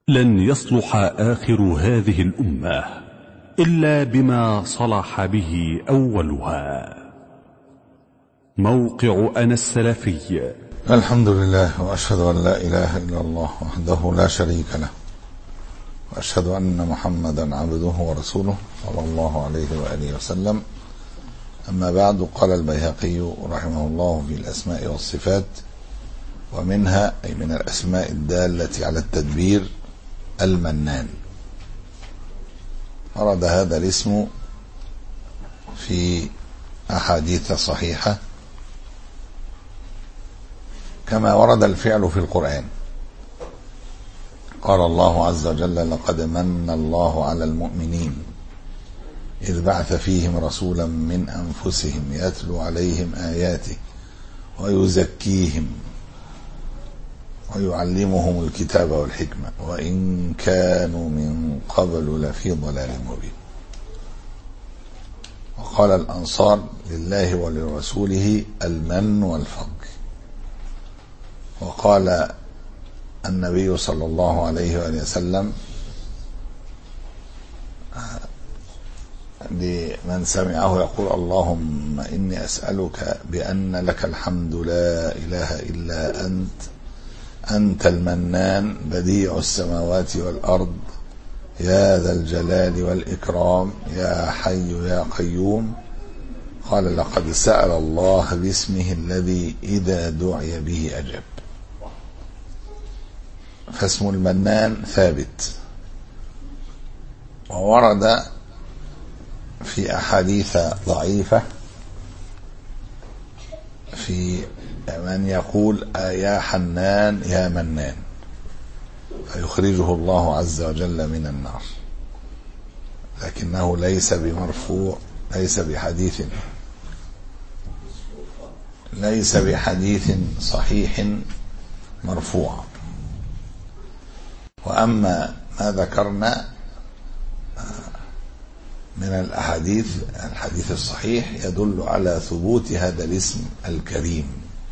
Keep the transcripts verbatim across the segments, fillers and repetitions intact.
لن يصلح آخر هذه الأمة إلا بما صلح به أولها. موقع أنا السلفي. الحمد لله، وأشهد أن لا إله إلا الله وحده لا شريك له، وأشهد أن محمدا عبده ورسوله صلى الله عليه وآله وسلم. أما بعد، قال البيهقي رحمه الله في الأسماء والصفات: ومنها أي من الأسماء الدالة على التدبير المنان. ورد هذا الاسم في أحاديث صحيحة، كما ورد الفعل في القرآن. قال الله عز وجل: لقد من الله على المؤمنين إذ بعث فيهم رسولا من أنفسهم يتلو عليهم آياته ويزكيهم ويعلمهم الكتاب والحكمة وإن كانوا من قبل لفي ضلال مبين. وقال الأنصار: لله ولرسوله المن والفضل. وقال النبي صلى الله عليه وآله وسلم لمن سمعه يقول: اللهم إني أسألك بأن لك الحمد لا إله إلا أنت أنت المنان بديع السماوات والأرض يا ذا الجلال والإكرام يا حي يا قيوم. قال: لقد سأل الله باسمه الذي إذا دعي به أجاب. فاسم المنان ثابت، وورد في أحاديث ضعيفة في من يقول: يا حنان يا منان، فيخرجه الله عز وجل من النار، لكنه ليس بمرفوع، ليس بحديث ليس بحديث صحيح مرفوع. وأما ما ذكرنا من الأحاديث، الحديث الصحيح يدل على ثبوت هذا الاسم الكريم،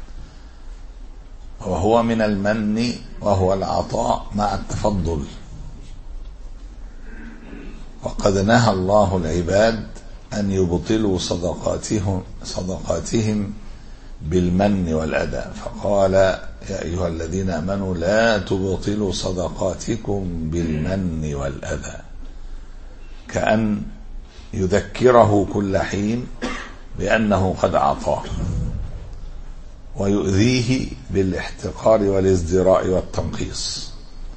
وهو من المن، وهو العطاء مع التفضل. وقد نهى الله العباد أن يبطلوا صدقاتهم صدقاتهم بالمن والأذى، فقال: يا أيها الذين آمنوا لا تبطلوا صدقاتكم بالمن والأذى، كأن يذكره كل حين بأنه قد أعطاه، ويؤذيه بالاحتقار والازدراء والتنقيص.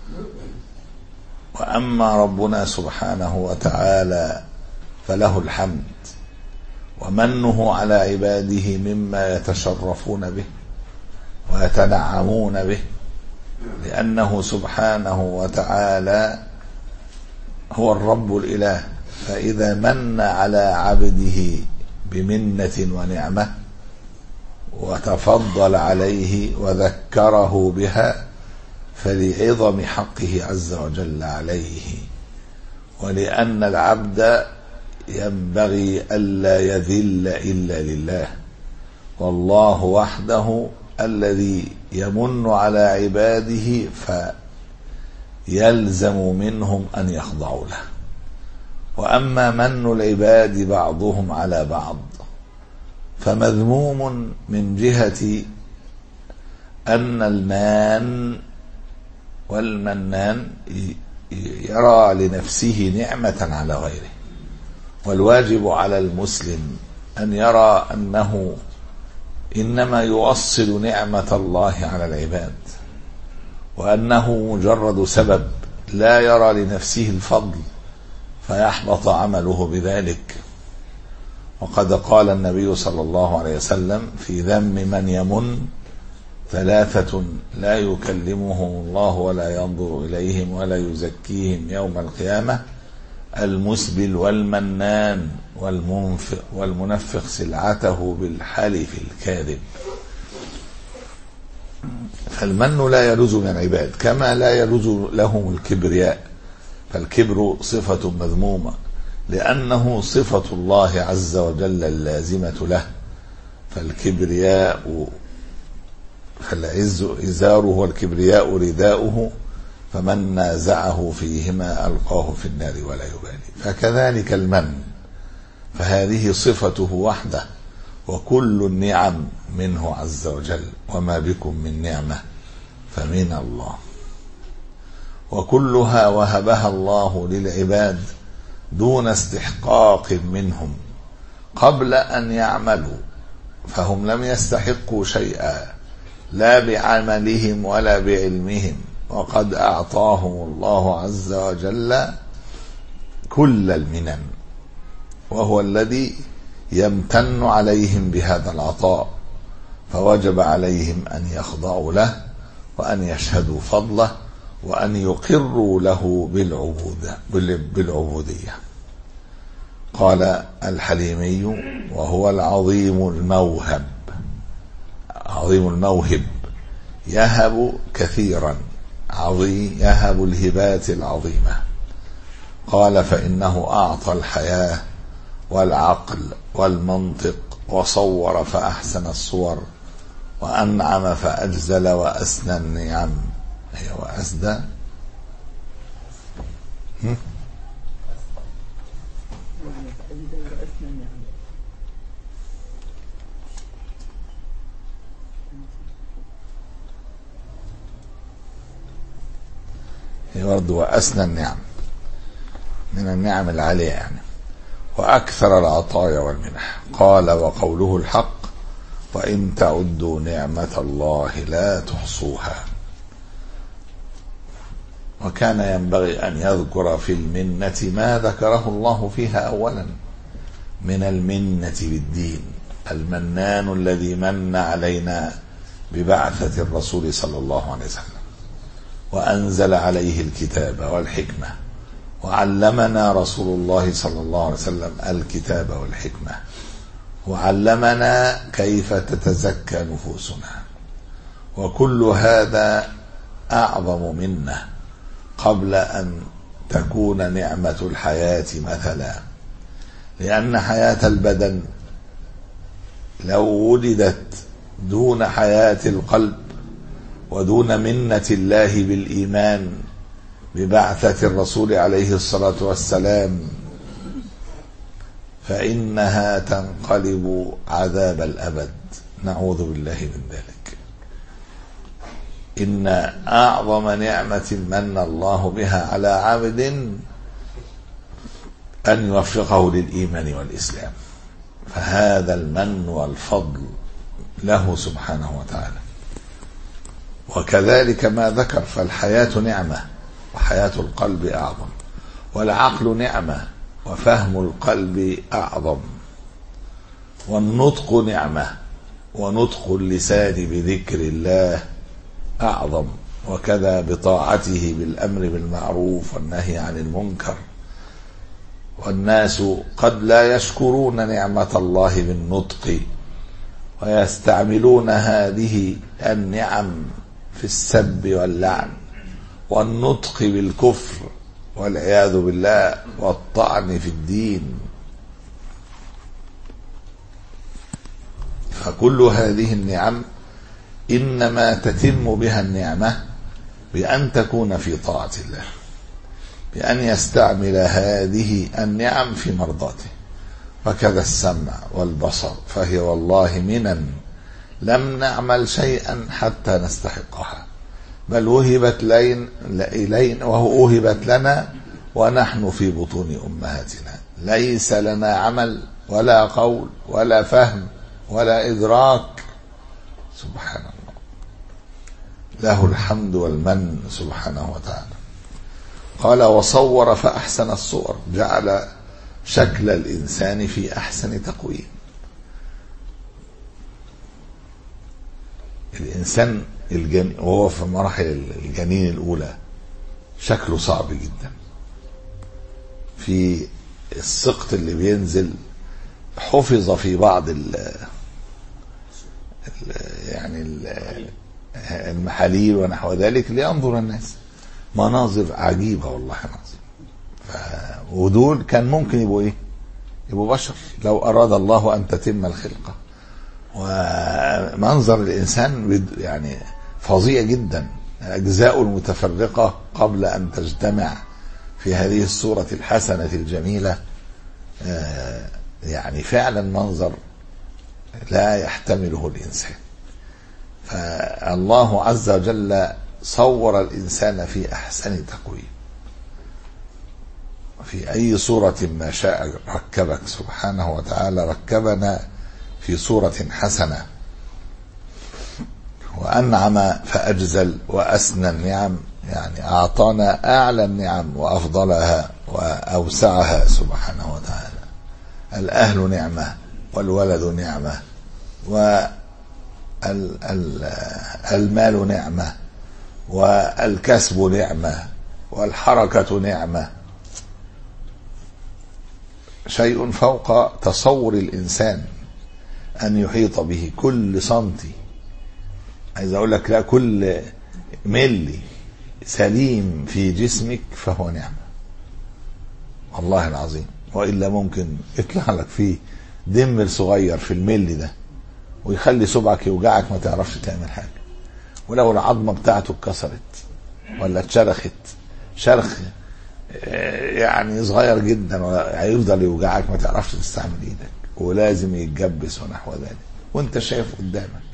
وأما ربنا سبحانه وتعالى فله الحمد، ومنه على عباده مما يتشرفون به ويتنعمون به، لأنه سبحانه وتعالى هو الرب الإله. فإذا من على عبده بمنة ونعمة وتفضل عليه وذكره بها، فلعظم حقه عز وجل عليه، ولأن العبد ينبغي ألا يذل إلا لله، والله وحده الذي يمن على عباده فيلزم منهم أن يخضعوا له. وأما من العباد بعضهم على بعض فمذموم من جهة أن المان والمنان يرى لنفسه نعمة على غيره، والواجب على المسلم أن يرى أنه إنما يؤصل نعمة الله على العباد، وأنه مجرد سبب، لا يرى لنفسه الفضل فيحبط عمله بذلك. وقد قال النبي صلى الله عليه وسلم في ذم من يمن: ثلاثة لا يكلمهم الله ولا ينظر إليهم ولا يزكيهم يوم القيامة: المسبل والمنان والمنفق والمنفق سلعته بالحلف الكاذب. فالمن لا يلوز من العباد، كما لا يلوز لهم الكبرياء، فالكبر صفة مذمومة لأنه صفة الله عز وجل اللازمة له. فالكبرياء فالعز إزاره والكبرياء رداؤه، فمن نازعه فيهما ألقاه في النار ولا يبالي. فكذلك المن، فهذه صفته وحده، وكل النعم منه عز وجل، وما بكم من نعمة فمن الله، وكلها وهبها الله للعباد دون استحقاق منهم قبل أن يعملوا، فهم لم يستحقوا شيئا لا بعملهم ولا بعلمهم، وقد أعطاهم الله عز وجل كل المنن، وهو الذي يمتن عليهم بهذا العطاء، فوجب عليهم أن يخضعوا له وأن يشهدوا فضله وأن يقروا له بالعبودة بالعبودية. قال الحليمي: وهو العظيم الموهب، عظيم الموهب، يهب كثيرا، عظيم، يهب الهبات العظيمة. قال: فإنه أعطى الحياة والعقل والمنطق، وصور فأحسن الصور، وأنعم فأجزل وأسنى النعم. هي وأسدى هي برضه وأسنى النعم، من النعم العالية يعني، وأكثر العطايا والمنح. قال: وقوله الحق: وإن تعدوا نعمة الله لا تحصوها. وكان ينبغي أن يذكر في المنة ما ذكره الله فيها أولا من المنة بالدين، المنان الذي من علينا ببعثة الرسول صلى الله عليه وسلم، وأنزل عليه الكتاب والحكمة، وعلمنا رسول الله صلى الله عليه وسلم الكتاب والحكمة، وعلمنا كيف تتزكى نفوسنا. وكل هذا أعظم منه قبل أن تكون نعمة الحياة مثلا، لأن حياة البدن لو ولدت دون حياة القلب ودون منة الله بالإيمان ببعثة الرسول عليه الصلاة والسلام فإنها تنقلب عذاب الأبد، نعوذ بالله من ذلك. إن أعظم نعمة من الله بها على عبد أن يوفقه للإيمان والإسلام، فهذا المن والفضل له سبحانه وتعالى. وكذلك ما ذكر، فالحياة نعمة وحياة القلب أعظم، والعقل نعمة وفهم القلب أعظم، والنطق نعمة ونطق اللسان بذكر الله أعظم، وكذا بطاعته بالأمر بالمعروف والنهي عن المنكر. والناس قد لا يشكرون نعمة الله بالنطق، ويستعملون هذه النعم في السب واللعن والنطق بالكفر والعياذ بالله والطعن في الدين. فكل هذه النعم إنما تتم بها النعمة بأن تكون في طاعة الله، بأن يستعمل هذه النعم في مرضاته. وكذا السمع والبصر، فهي والله منن لم نعمل شيئا حتى نستحقها، بل وهبت إلينا وهبت لنا ونحن في بطون أمهاتنا، ليس لنا عمل ولا قول ولا فهم ولا إدراك. سبحان الله، له الحمد والمن سبحانه وتعالى. قال: وصور فأحسن الصور، جعل شكل الإنسان في أحسن تقويم. الإنسان الجن... وهو في مراحل الجنين الأولى شكله صعب جدا، في السقط اللي بينزل حفظ في بعض ال... ال... يعني ال... المحاليل ونحو ذلك لينظر الناس، مناظر عجيبة والله العظيم. ف... ودول كان ممكن يبقوا ايه، يبقوا بشر لو أراد الله أن تتم الخلقة. ومنظر الإنسان يعني فظيع جدا، الأجزاء المتفرقة قبل أن تجتمع في هذه الصورة الحسنة الجميلة يعني فعلا منظر لا يحتمله الإنسان. فالله عز وجل صور الإنسان في أحسن تقويم، في أي صورة ما شاء ركبك سبحانه وتعالى، ركبنا في صورة حسنة، وأنعم فأجزل وأسنى النعم، يعني أعطانا أعلى النعم وأفضلها وأوسعها سبحانه وتعالى. الأهل نعمة، والولد نعمة، والمال نعمة، والكسب نعمة، والحركة نعمة، شيء فوق تصور الإنسان أن يحيط به. كل سنتي، عايز أقول لك لا، كل ملي سليم في جسمك فهو نعمة والله العظيم، وإلا ممكن يطلع لك فيه دمر صغير في الملي ده ويخلي صبعك يوجعك ما تعرفش تعمل حاجة. ولو العظمة بتاعته اتكسرت ولا اتشرخت شرخ يعني صغير جدا هيفضل يوجعك ما تعرفش تستعمل ايدك، ولازم يتجبس ونحو ذلك. وانت شايف قدامك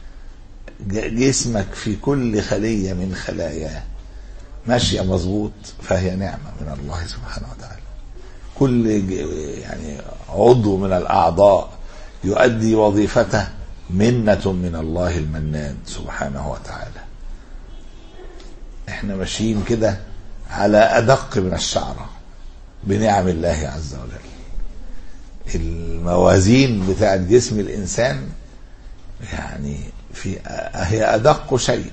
جسمك في كل خلية من خلاياه ماشية مظبوط، فهي نعمة من الله سبحانه وتعالى. كل يعني عضو من الأعضاء يؤدي وظيفته منة من الله المنان سبحانه وتعالى. احنا ماشيين كده على أدق من الشعرة بنعم الله عز وجل. الموازين بتاعت جسم الإنسان يعني في هي أدق شيء،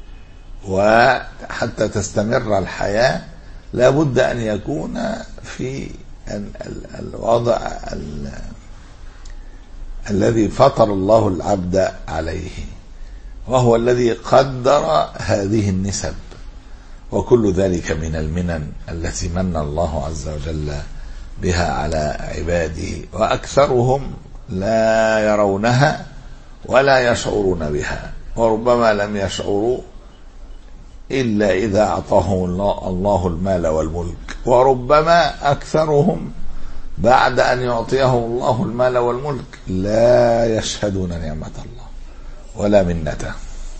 وحتى تستمر الحياة لابد أن يكون في الوضع ال الذي فطر الله العبد عليه، وهو الذي قدر هذه النسب. وكل ذلك من المنن التي من الله عز وجل بها على عباده، وأكثرهم لا يرونها ولا يشعرون بها، وربما لم يشعروا إلا إذا أعطاهم الله المال والملك، وربما أكثرهم بعد أن يعطيهم الله المال والملك لا يشهدون نعمة الله ولا منته.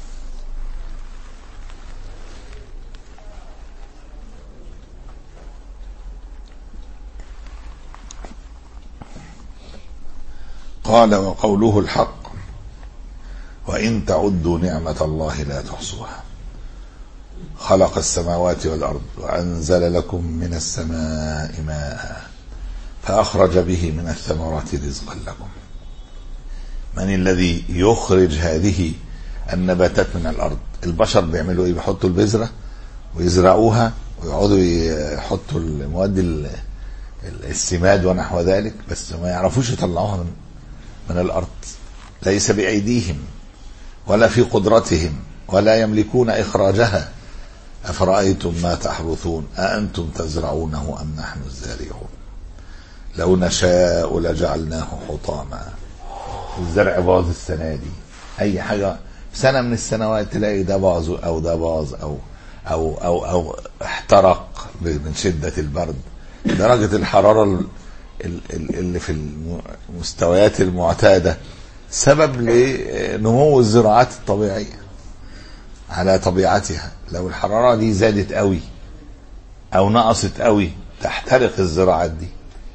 قال وقوله الحق وإن تعدوا نعمة الله لا تحصوها. خلق السماوات والأرض وأنزل لكم من السماء ماء فأخرج به من الثمرات رزقا لكم. من الذي يخرج هذه النباتات من الأرض؟ البشر بيعملوا إيه؟ بيحطوا البذرة ويزرعوها ويقعدوا يحطوا المواد السماد ونحو ذلك، بس ما يعرفوش يطلعوها من من الأرض. ليس بأيديهم ولا في قدرتهم ولا يملكون إخراجها. أفرأيتم ما تحرثون أأنتم تزرعونه أم نحن الزارعون لو نشاء لجعلناه حطاما. الزرع باظ السنة دي، أي حاجة سنة من السنوات تلاقي ده باظ أو ده باظ أو أو أو أو احترق من شدة البرد. درجة الحرارة اللي في المستويات المعتادة سبب لنمو الزراعات الطبيعية على طبيعتها. لو الحرارة دي زادت قوي أو نقصت قوي تحترق الزراعات دي.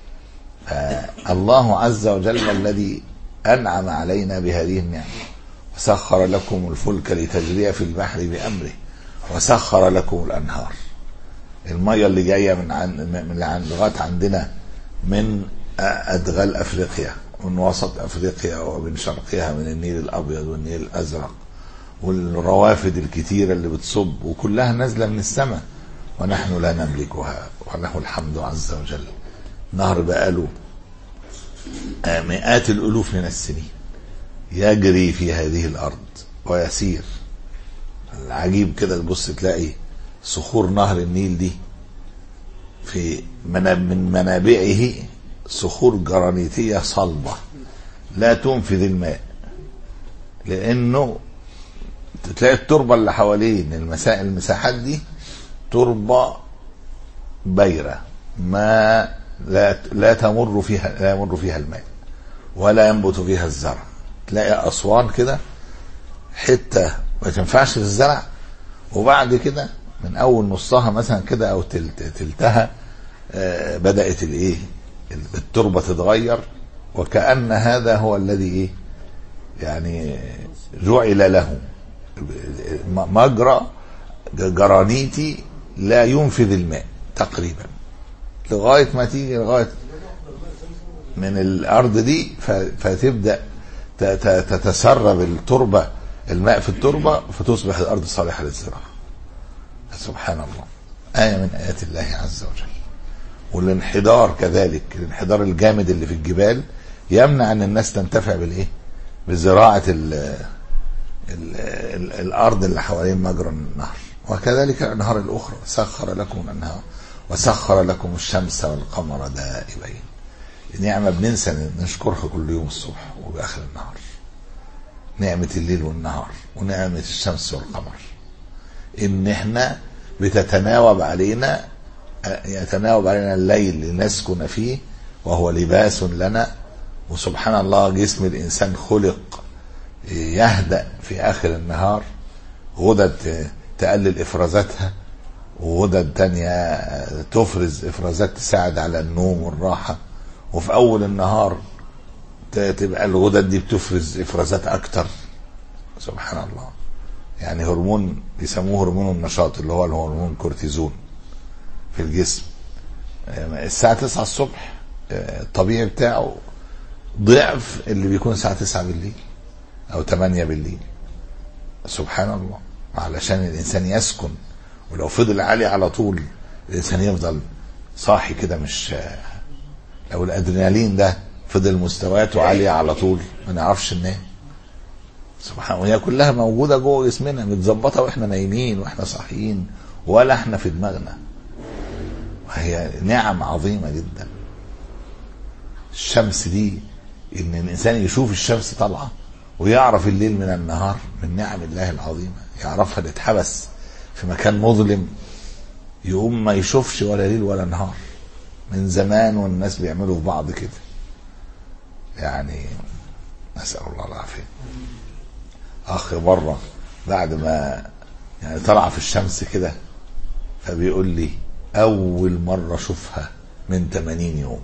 الله عز وجل الذي أنعم علينا بهذه النعمة، وسخر لكم الفلك لتجري في البحر بأمره، وسخر لكم الأنهار. المية اللي جاية من عن من عن لغاية عندنا من أدغال أفريقيا ومن وسط أفريقيا ومن شرقها من النيل الأبيض والنيل الأزرق، والروافد الكتيرة اللي بتصب وكلها نازلة من السماء ونحن لا نملكها، وله الحمد عز وجل. نهر بقاله مئات الألوف من السنين يجري في هذه الأرض ويسير. العجيب كده تبص تلاقي صخور نهر النيل دي في من منابعه صخور جرانيتية صلبة لا تنفذ الماء، لأنه تلاقي التربة اللي حوالين المساحات دي تربة بيرة ما لا لا تمر فيها لا يمر فيها الماء ولا ينبت فيها الزرع. تلاقي أسوان كده حتة ما تنفعش للزرع، وبعد كده من أول نصها مثلا كده أو تلت تلتها آه بدأت الإيه التربة تتغير، وكأن هذا هو الذي إيه يعني جعل له مجرى جرانيتي لا ينفذ الماء تقريبا، لغاية ما تيجي لغاية من الأرض دي فتبدأ تتسرب التربة الماء في التربة فتصبح الأرض صالحة للزراعة. سبحان الله، آية من آيات الله عز وجل. والانحدار كذلك، الانحدار الجامد اللي في الجبال يمنع أن الناس تنتفع بالإيه بزراعة ال ال ال الأرض اللي حوالين مجرى النهر. وكذلك الأنهار الأخرى، سخر لكم الأنهار وسخر لكم الشمس والقمر دائبين. نعمة بننسى نشكرها كل يوم الصبح وبآخر النهار، نعمة الليل والنهار ونعمة الشمس والقمر، إن إحنا بتتناوب علينا يتناوب علينا الليل لنسكن فيه وهو لباس لنا. وسبحان الله جسم الإنسان خلق يهدأ في آخر النهار، غدد تقلل إفرازاتها وغدد تانية تفرز إفرازات تساعد على النوم والراحة، وفي أول النهار تبقى الغدد دي بتفرز إفرازات أكتر. سبحان الله، يعني هرمون بيسموه هرمون النشاط اللي هو الهرمون كورتيزون في الجسم الساعة تسعة الصبح الطبيعي بتاعه ضعف اللي بيكون الساعة تسعة بالليل أو تمانية بالليل. سبحان الله، علشان الإنسان يسكن. ولو فضل عالي على طول الإنسان يفضل صاحي كده، مش لو الأدرينالين ده فضل مستوياته عالية على طول ما نعرفش ننام. سبحان الله، وهي كلها موجودة جوه جسمنا متظبطة واحنا نايمين واحنا صاحيين ولا احنا في دماغنا، وهي نعم عظيمة جدا. الشمس دي ان الانسان يشوف الشمس طالعة ويعرف الليل من النهار من نعم الله العظيمة. يعرفها اللي اتحبس في مكان مظلم يقوم ما يشوفش ولا ليل ولا نهار من زمان، والناس بيعملوا في بعض كده يعني، نسأل الله العافية. اخ بره بعد ما يعني طلع في الشمس كده فبيقول لي اول مرة اشوفها من ثمانين يوم.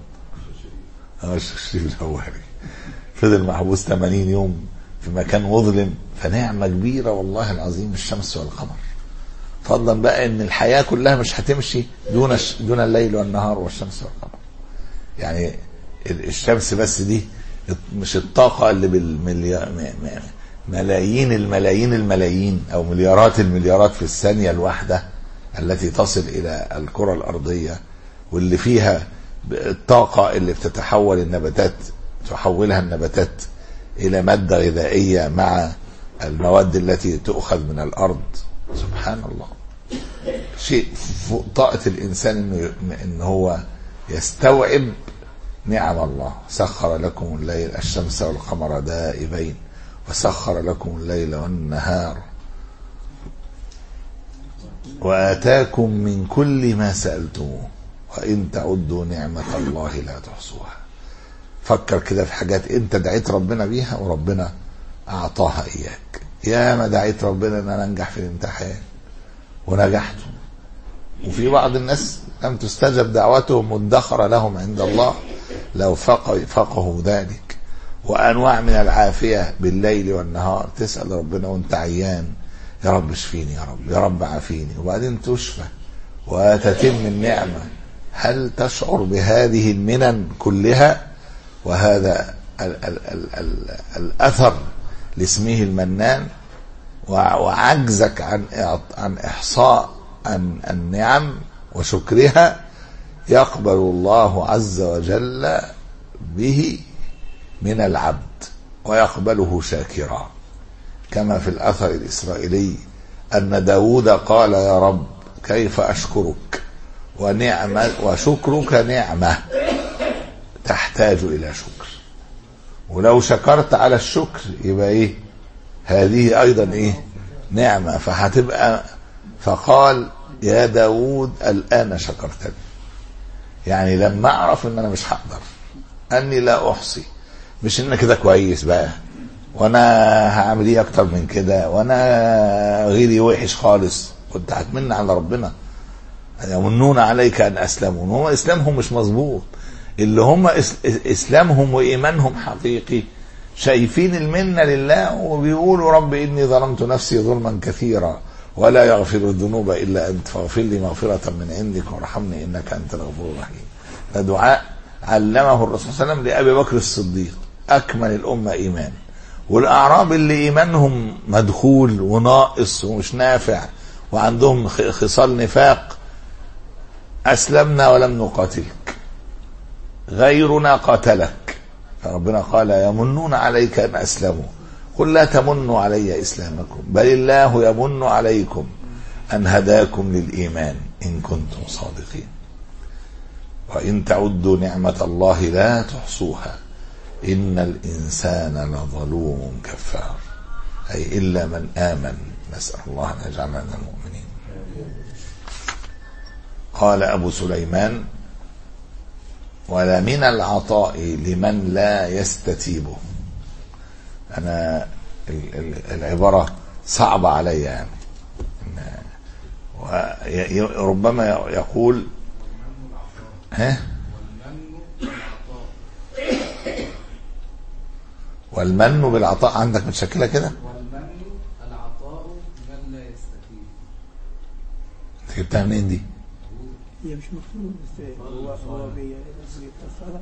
فضل محبوس ثمانين يوم في مكان مظلم، فنعمة كبيرة والله العظيم الشمس والقمر. فضلا بقى ان الحياة كلها مش هتمشي دون دون الليل والنهار والشمس والقمر. يعني الشمس بس دي مش الطاقة اللي بالملايين الملايين الملايين او مليارات المليارات في الثانية الواحدة التي تصل الى الكرة الارضية، واللي فيها الطاقة اللي بتتحول النباتات تحولها النباتات الى مادة غذائية مع المواد التي تؤخذ من الارض. سبحان الله، شيء فوق طاقة الانسان انه ان هو يستوعب نعم الله. سخر لكم الليل الشمس والقمر دائبين وسخر لكم الليل والنهار وآتاكم من كل ما سألتموه وإن تعدوا نعمة الله لا تحصوها. فكر كده في حاجات انت دعيت ربنا بيها وربنا اعطاها اياك. يا ما دعيت ربنا ان انا انجح في الامتحان ونجحت، وفي بعض الناس لم تستجب دعوتهم مدخرة لهم عند الله لو فقهوا ذلك. وانواع من العافية بالليل والنهار، تسأل ربنا وانت عيان يا رب اشفيني، يا رب يا رب عافيني، وبعدين تشفى وتتم النعمة. هل تشعر بهذه المنن كلها؟ وهذا ال ال ال ال الأثر لاسمه المنان، وعجزك عن عن إحصاء عن النعم وشكرها، يقبل الله عز وجل به من العبد ويقبله شاكرا. كما في الأثر الإسرائيلي أن داود قال يا رب كيف أشكرك ونعمة وشكرك نعمة تحتاج إلى شكر، ولو شكرت على الشكر يبقى إيه هذه أيضا إيه نعمة، فهتبقى فقال يا داود الآن شكرتني، يعني لما أعرف إن أنا مش هقدر، أني لا أحصي، مش إن كده كويس بقى وأنا هعمل إيه أكتر من كده وأنا غيري وحش خالص، كنت هتمنى على ربنا. يمنون عليك أن أسلموا، هم إسلامهم مش مظبوط، اللي هم إسلامهم وإيمانهم حقيقي شايفين المنة لله وبيقولوا رب إني ظلمت نفسي ظلما كثيرا ولا يغفر الذنوب إلا أنت فاغفر لي مغفرة من عندك وارحمني إنك أنت الغفور الرحيم. ده دعاء علمه الرسول صلى الله عليه وسلم لأبي بكر الصديق أكمل الأمة إيمان. والأعراب اللي إيمانهم مدخول وناقص ومش نافع وعندهم خصال نفاق، أسلمنا ولم نقاتلك، غيرنا قاتلك، فربنا قال يمنون عليك أن أسلموا قل لا تمنوا علي إسلامكم بل الله يمن عليكم أن هداكم للإيمان إن كنتم صادقين وإن تعدوا نعمة الله لا تحصوها إن الإنسان لظلوم كفار، أي إلا من آمن، نسأل الله أن يجعلنا من المؤمنين. قال أبو سليمان ولا من العطاء لمن لا يستتيبه. أنا العبارة صعبة علي يعني، وربما يقول ها والمن بالعطاء، عندك متشكلة كده والمن العطاء من لا يستتيب. انت جبتها منين دي؟ هي مش مفهوم بس هو هو بيتصل.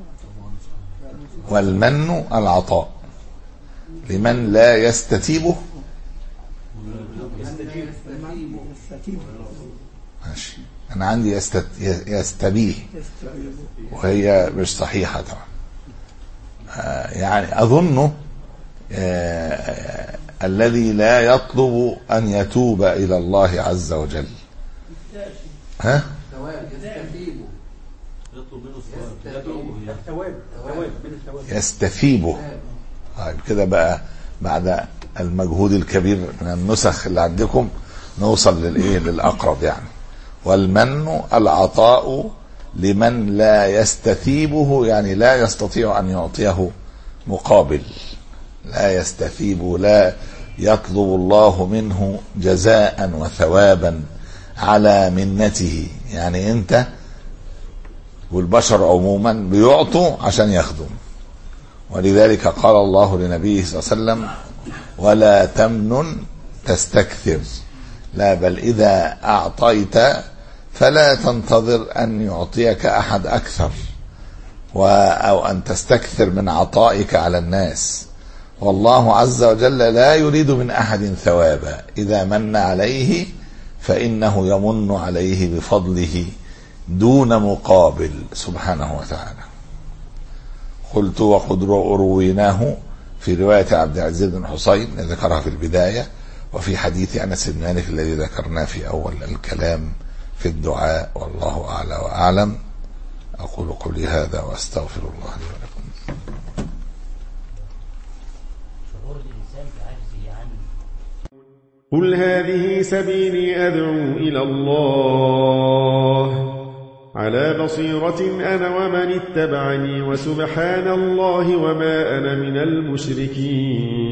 والمن العطاء لمن لا يستتيبه. ماشي، انا عندي يستت... يستبيه وهي مش صحيحة طبعا. آه يعني اظنه آه الذي لا يطلب ان يتوب الى الله عز وجل. ها يستثيبه. طيب كده بقى بعد المجهود الكبير من النسخ اللي عندكم نوصل للايه للاقرب يعني. والمن العطاء لمن لا يستثيبه، يعني لا يستطيع ان يعطيه مقابل، لا يستثيب، لا يطلب الله منه جزاء وثوابا على منته. يعني انت والبشر عموما بيعطوا عشان يخدم، ولذلك قال الله لنبيه صلى الله عليه وسلم ولا تمنن تستكثر، لا بل إذا أعطيت فلا تنتظر أن يعطيك أحد أكثر أو أن تستكثر من عطائك على الناس، والله عز وجل لا يريد من أحد ثوابا، إذا من عليه فإنه يمن عليه بفضله دون مقابل سبحانه وتعالى. قلت وقد رويناه في رواية عبد العزيز بن حسين ذكرها في البداية، وفي حديث أنس بن مالك الذي ذكرناه في أول الكلام في الدعاء، والله أعلى وأعلم. أقول قولي هذا وأستغفر الله لي ولكم. قل هذه سبيلي أدعو إلى الله على بصيرة أنا ومن اتبعني وسبحان الله وما أنا من المشركين.